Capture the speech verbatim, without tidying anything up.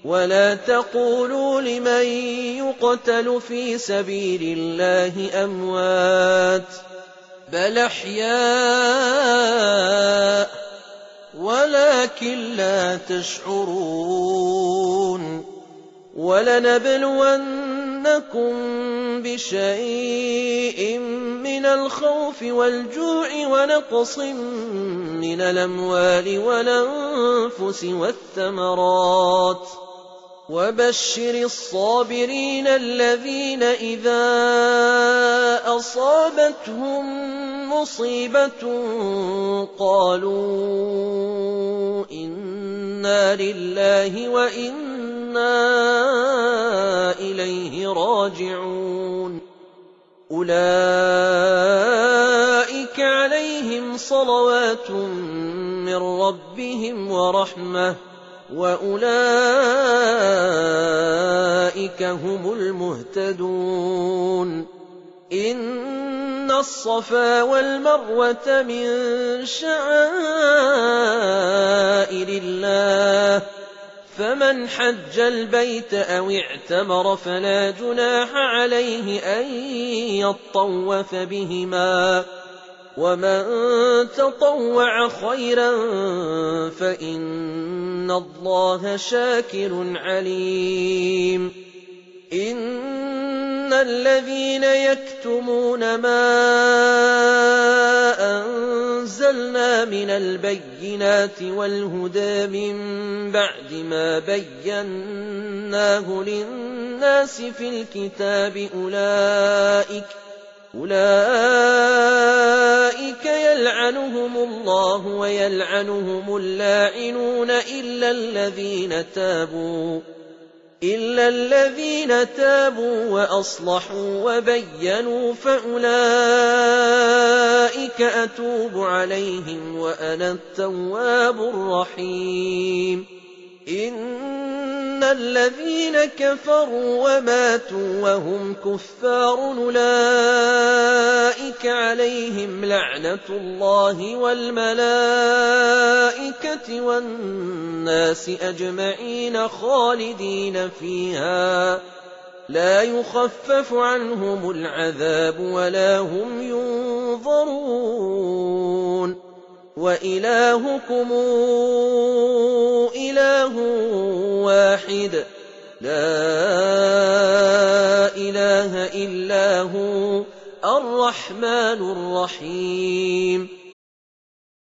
ولا تقولوا لمن يقتل في سبيل الله أموات بل أحياء ولكن لا تشعرون ولنبلونكم بشيء من الخوف والجوع ونقص من الأموال والأنفس والثمرات وبشر الصابرين الذين إذا أصابتهم مصيبة قالوا إنا لله وإنا إليه راجعون أولئك عليهم صلوات من ربهم ورحمة وأولئك هم المهتدون إن الصفا والمروة من شعائر الله فمن حج البيت أو اعتمر فلا جناح عليه أن يطوف بهما ومن تطوع خيرا فإن الله شاكر عليم إن الذين يكتمون ما أنزلنا من البينات والهدى من بعد ما بيناه للناس في الكتاب أولئك أولئك يلعنهم الله ويلعنهم اللاعنون إلا الذين تابوا إلا الذين تابوا وأصلحوا وبينوا فأولئك أتوب عليهم وأنا التواب الرحيم إن الذين كفروا وماتوا وهم كفار أولئك عليهم لعنة الله والملائكة والناس أجمعين خالدين فيها لا يخفف عنهم العذاب ولا هم ينظرون وإلهكم إله واحد لا إله إلا هو الرحمن الرحيم